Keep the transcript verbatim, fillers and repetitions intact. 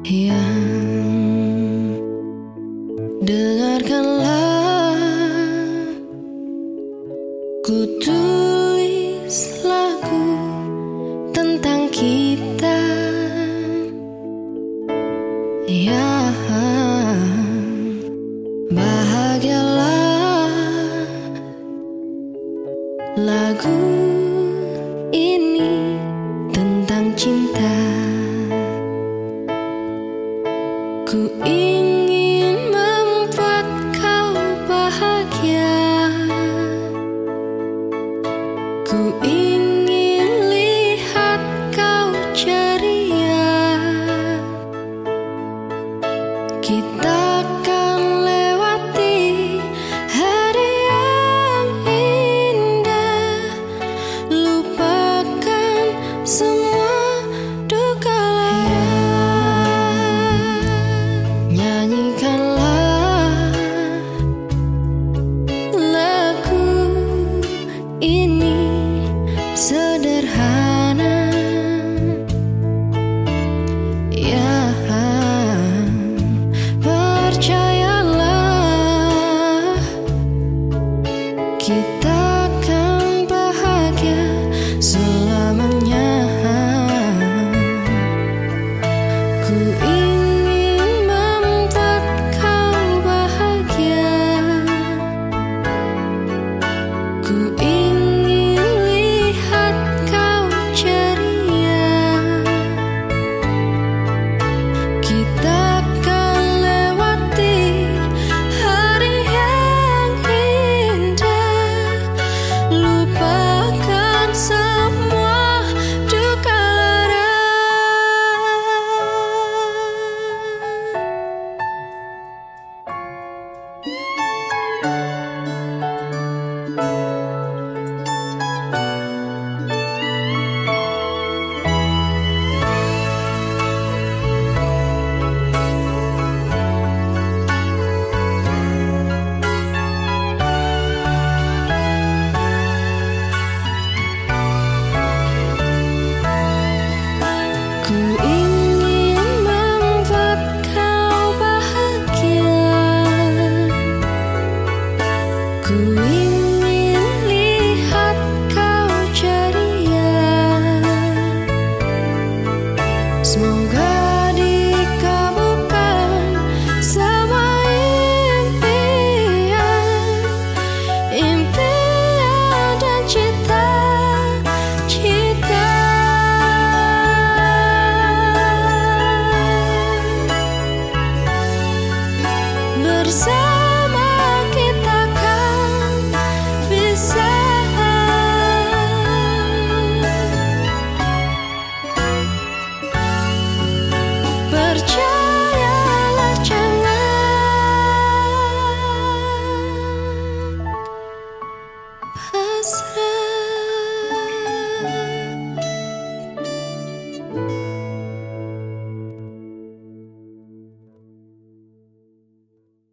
Yang dengarkanlah, ku tulis lagu tentang kita. Ya, bahagialah, lagu ini tentang cinta. Ku ingin membuat kau bahagia. Ku ingin lihat kau ceria. Kita akan lewati hari yang indah, lupakan semua duka laya. Nyanyikanlah lagu ini sederhana. Ya, percayalah, kita akan bahagia selamanya. Ku ingin membuat kau bahagia. Ku ingin lihat kau ceria. Kita akan lewati hari yang indah, lupakan semua duka lara. Ku ingin membuat kau bahagia. Ku ingin lihat kau ceria. Semoga